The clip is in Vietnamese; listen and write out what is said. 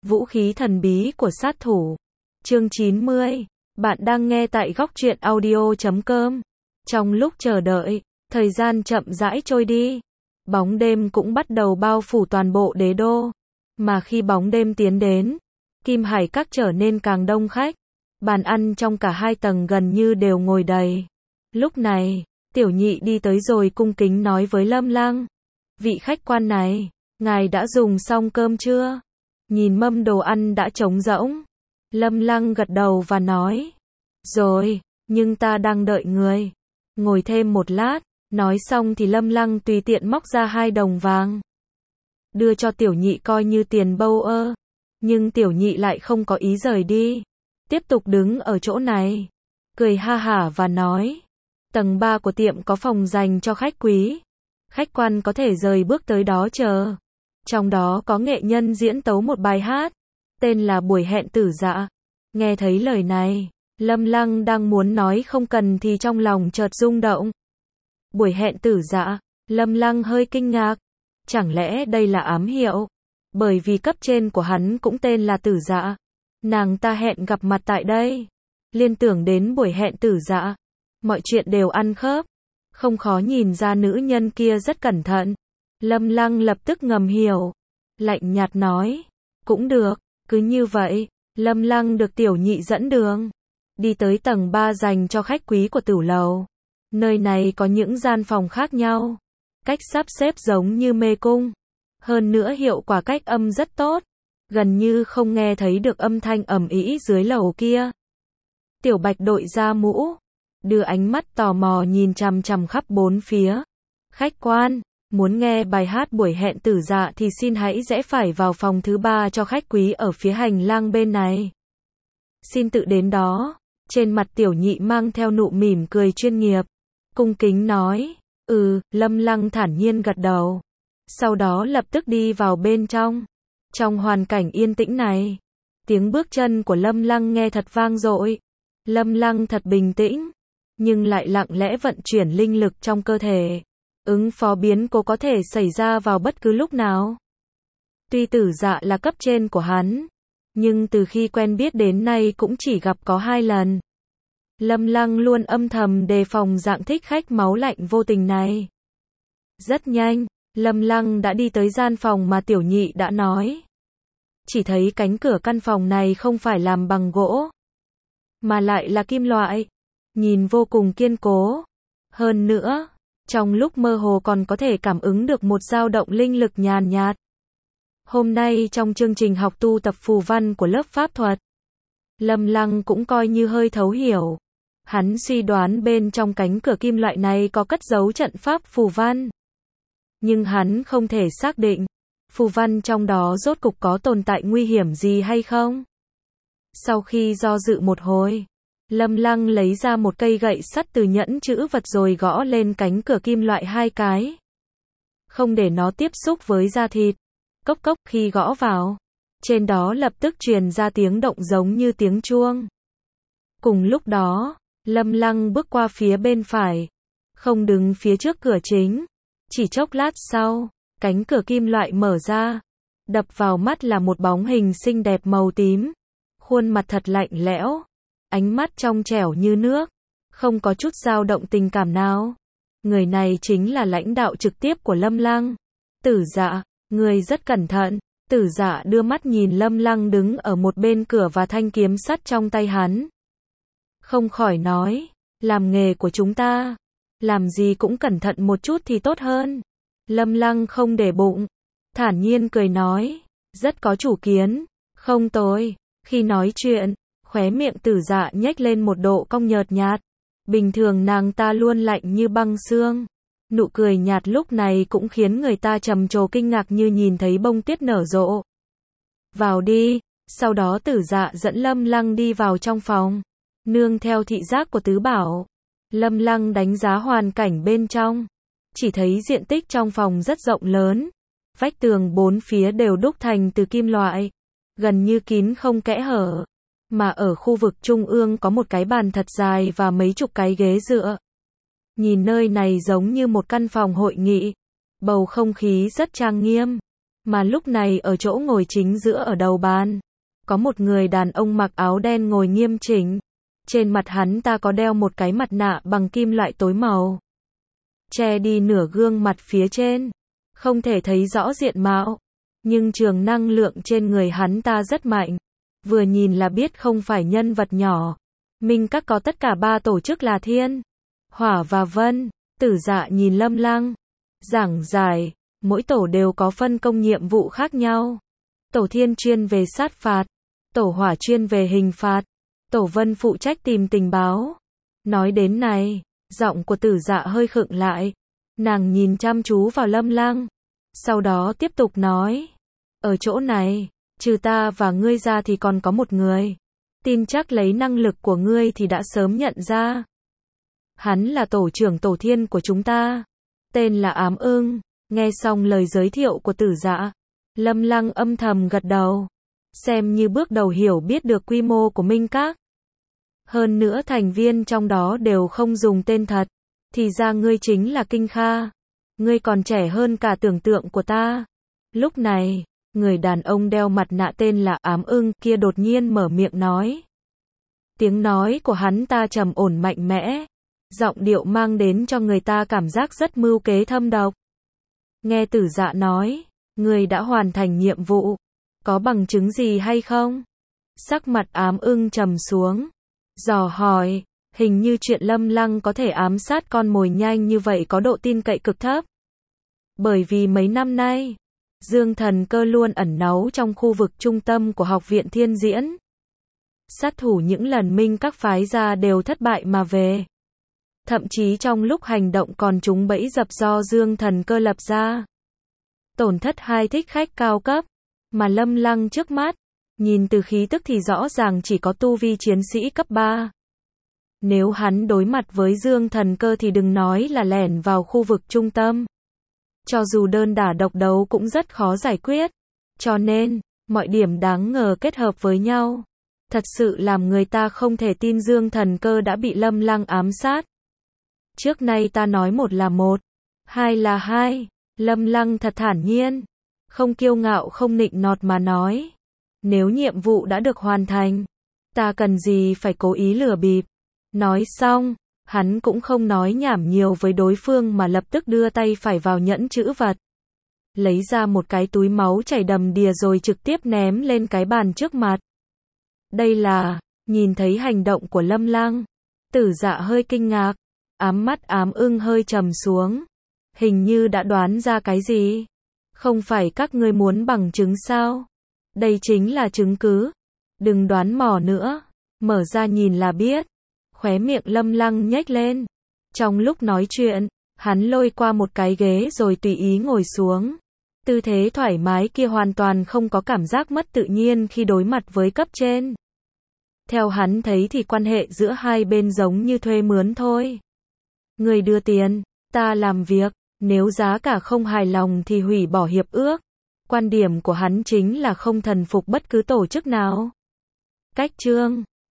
Vũ khí thần bí của sát thủ. Chương 90. Bạn đang nghe tại góc truyện audio.com. Trong lúc chờ đợi, thời gian chậm rãi trôi đi. Bóng đêm cũng bắt đầu bao phủ toàn bộ đế đô. Mà khi bóng đêm tiến đến, Kim Hải Các trở nên càng đông khách. Bàn ăn trong cả hai tầng gần như đều ngồi đầy. Lúc này, Tiểu Nhị đi tới rồi cung kính nói với Lâm Lăng. Vị khách quan này, ngài đã dùng xong cơm chưa? Nhìn mâm đồ ăn đã trống rỗng. Lâm Lăng gật đầu và nói. Rồi, nhưng ta đang đợi người. Ngồi thêm một lát. Nói xong thì Lâm Lăng tùy tiện móc ra 2 đồng vàng. Đưa cho Tiểu Nhị coi như tiền bâu ơ. Nhưng Tiểu Nhị lại không có ý rời đi. Tiếp tục đứng ở chỗ này. Cười ha hả và nói. Tầng 3 của tiệm có phòng dành cho khách quý. Khách quan có thể rời bước tới đó chờ. Trong đó có nghệ nhân diễn tấu một bài hát. Tên là Buổi Hẹn Tử Dạ. Nghe thấy lời này, Lâm Lăng đang muốn nói không cần thì trong lòng chợt rung động. Buổi hẹn tử dạ, Lâm Lăng hơi kinh ngạc. Chẳng lẽ đây là ám hiệu? Bởi vì cấp trên của hắn cũng tên là Tử Dạ. Nàng ta hẹn gặp mặt tại đây. Liên tưởng đến buổi hẹn tử dạ. Mọi chuyện đều ăn khớp. Không khó nhìn ra nữ nhân kia rất cẩn thận. Lâm Lăng lập tức ngầm hiểu. Lạnh nhạt nói. Cũng được, cứ như vậy. Lâm Lăng được Tiểu Nhị dẫn đường. Đi tới tầng 3 dành cho khách quý của tửu lầu. Nơi này có những gian phòng khác nhau. Cách sắp xếp giống như mê cung. Hơn nữa hiệu quả cách âm rất tốt. Gần như không nghe thấy được âm thanh ầm ĩ dưới lầu kia. Tiểu Bạch đội ra mũ. Đưa ánh mắt tò mò nhìn chằm chằm khắp bốn phía. Khách quan, muốn nghe bài hát Buổi Hẹn Tử Dạ thì xin hãy rẽ phải vào phòng thứ 3 cho khách quý ở phía hành lang bên này. Xin tự đến đó. Trên mặt Tiểu Nhị mang theo nụ mỉm cười chuyên nghiệp. Cung kính nói. Lâm Lăng thản nhiên gật đầu. Sau đó lập tức đi vào bên trong. Trong hoàn cảnh yên tĩnh này, tiếng bước chân của Lâm Lăng nghe thật vang dội. Lâm Lăng thật bình tĩnh, nhưng lại lặng lẽ vận chuyển linh lực trong cơ thể. Ứng phó biến cố có thể xảy ra vào bất cứ lúc nào. Tuy Tử Dạ là cấp trên của hắn, nhưng từ khi quen biết đến nay cũng chỉ gặp có 2 lần. Lâm Lăng luôn âm thầm đề phòng dạng thích khách máu lạnh vô tình này. Rất nhanh, Lâm Lăng đã đi tới gian phòng mà Tiểu Nhị đã nói. Chỉ thấy cánh cửa căn phòng này không phải làm bằng gỗ, mà lại là kim loại. Nhìn vô cùng kiên cố. Hơn nữa, trong lúc mơ hồ còn có thể cảm ứng được một dao động linh lực nhàn nhạt. Hôm nay trong chương trình học tu tập phù văn của lớp pháp thuật, Lâm Lăng cũng coi như hơi thấu hiểu. Hắn suy đoán bên trong cánh cửa kim loại này có cất giấu trận pháp phù văn. Nhưng hắn không thể xác định, phù văn trong đó rốt cục có tồn tại nguy hiểm gì hay không. Sau khi do dự một hồi, Lâm Lăng lấy ra một cây gậy sắt từ nhẫn chữ vật rồi gõ lên cánh cửa kim loại 2 cái. Không để nó tiếp xúc với da thịt. Cốc cốc khi gõ vào. Trên đó lập tức truyền ra tiếng động giống như tiếng chuông. Cùng lúc đó, Lâm Lăng bước qua phía bên phải. Không đứng phía trước cửa chính. Chỉ chốc lát sau, cánh cửa kim loại mở ra. Đập vào mắt là một bóng hình xinh đẹp màu tím. Khuôn mặt thật lạnh lẽo. Ánh mắt trong trẻo như nước. Không có chút dao động tình cảm nào. Người này chính là lãnh đạo trực tiếp của Lâm Lăng. Tử Dạ, người rất cẩn thận. Tử Dạ đưa mắt nhìn Lâm Lăng đứng ở một bên cửa và thanh kiếm sắt trong tay hắn. Không khỏi nói, làm nghề của chúng ta, làm gì cũng cẩn thận một chút thì tốt hơn. Lâm Lăng không để bụng, thản nhiên cười nói, rất có chủ kiến, không tồi. Khi nói chuyện, khóe miệng Tử Dạ nhếch lên một độ cong nhợt nhạt. Bình thường nàng ta luôn lạnh như băng xương. Nụ cười nhạt lúc này cũng khiến người ta trầm trồ kinh ngạc như nhìn thấy bông tuyết nở rộ. Vào đi. Sau đó Tử Dạ dẫn Lâm Lăng đi vào trong phòng. Nương theo thị giác của Tứ Bảo, Lâm Lăng đánh giá hoàn cảnh bên trong. Chỉ thấy diện tích trong phòng rất rộng lớn. Vách tường bốn phía đều đúc thành từ kim loại. Gần như kín không kẽ hở. Mà ở khu vực trung ương có một cái bàn thật dài và mấy chục cái ghế dựa. Nhìn nơi này giống như một căn phòng hội nghị. Bầu không khí rất trang nghiêm. Mà lúc này ở chỗ ngồi chính giữa ở đầu bàn, có một người đàn ông mặc áo đen ngồi nghiêm chỉnh. Trên mặt hắn ta có đeo một cái mặt nạ bằng kim loại tối màu, che đi nửa gương mặt phía trên, không thể thấy rõ diện mạo. Nhưng trường năng lượng trên người hắn ta rất mạnh, vừa nhìn là biết không phải nhân vật nhỏ. Minh Các có tất cả 3 tổ chức là Thiên, Hỏa và Vân. Tử Dạ nhìn Lâm Lăng, giảng giải, mỗi tổ đều có phân công nhiệm vụ khác nhau. Tổ Thiên chuyên về sát phạt, tổ Hỏa chuyên về hình phạt, tổ Vân phụ trách tìm tình báo. Nói đến này, giọng của Tử Dạ hơi khựng lại. Nàng nhìn chăm chú vào Lâm Lăng, sau đó tiếp tục nói, ở chỗ này, trừ ta và ngươi ra thì còn có một người. Tin chắc lấy năng lực của ngươi thì đã sớm nhận ra. Hắn là tổ trưởng tổ Thiên của chúng ta, tên là Ám Ưng. Nghe xong lời giới thiệu của Tử Dạ, Lâm Lăng âm thầm gật đầu, xem như bước đầu hiểu biết được quy mô của Minh Các. Hơn nữa thành viên trong đó đều không dùng tên thật. Thì ra ngươi chính là Kinh Kha. Ngươi còn trẻ hơn cả tưởng tượng của ta. Lúc này, người đàn ông đeo mặt nạ tên là Ám Ưng kia đột nhiên mở miệng nói. Tiếng nói của hắn ta trầm ổn mạnh mẽ, giọng điệu mang đến cho người ta cảm giác rất mưu kế thâm độc. Nghe Tử Dạ nói, ngươi đã hoàn thành nhiệm vụ, có bằng chứng gì hay không? Sắc mặt Ám Ưng trầm xuống, dò hỏi, hình như chuyện Lâm Lăng có thể ám sát con mồi nhanh như vậy có độ tin cậy cực thấp. Bởi vì mấy năm nay, Dương Thần Cơ luôn ẩn náu trong khu vực trung tâm của Học viện Thiên Diễn. Sát thủ những lần Minh Các phái ra đều thất bại mà về. Thậm chí trong lúc hành động còn trúng bẫy dập do Dương Thần Cơ lập ra. Tổn thất 2 thích khách cao cấp, mà Lâm Lăng trước mắt, nhìn từ khí tức thì rõ ràng chỉ có tu vi chiến sĩ cấp 3. Nếu hắn đối mặt với Dương Thần Cơ thì đừng nói là lẻn vào khu vực trung tâm. Cho dù đơn đả độc đấu cũng rất khó giải quyết. Cho nên, mọi điểm đáng ngờ kết hợp với nhau. Thật sự làm người ta không thể tin Dương Thần Cơ đã bị Lâm Lăng ám sát. Trước nay ta nói 1 là 1, 2 là 2. Lâm Lăng thật thản nhiên, không kiêu ngạo không nịnh nọt mà nói. Nếu nhiệm vụ đã được hoàn thành, ta cần gì phải cố ý lừa bịp. Nói xong, hắn cũng không nói nhảm nhiều với đối phương mà lập tức đưa tay phải vào nhẫn trữ vật. Lấy ra một cái túi máu chảy đầm đìa rồi trực tiếp ném lên cái bàn trước mặt. Đây là, nhìn thấy hành động của Lâm Lăng, Tử Dạ hơi kinh ngạc, mắt Ám Ưng hơi trầm xuống. Hình như đã đoán ra cái gì. Không phải các ngươi muốn bằng chứng sao? Đây chính là chứng cứ. Đừng đoán mò nữa. Mở ra nhìn là biết. Khóe miệng Lâm Lăng nhếch lên. Trong lúc nói chuyện, hắn lôi qua một cái ghế rồi tùy ý ngồi xuống. Tư thế thoải mái kia hoàn toàn không có cảm giác mất tự nhiên khi đối mặt với cấp trên. Theo hắn thấy thì quan hệ giữa hai bên giống như thuê mướn thôi. Người đưa tiền, ta làm việc, nếu giá cả không hài lòng thì hủy bỏ hiệp ước. Quan điểm của hắn chính là không thần phục bất cứ tổ chức nào. Cách chương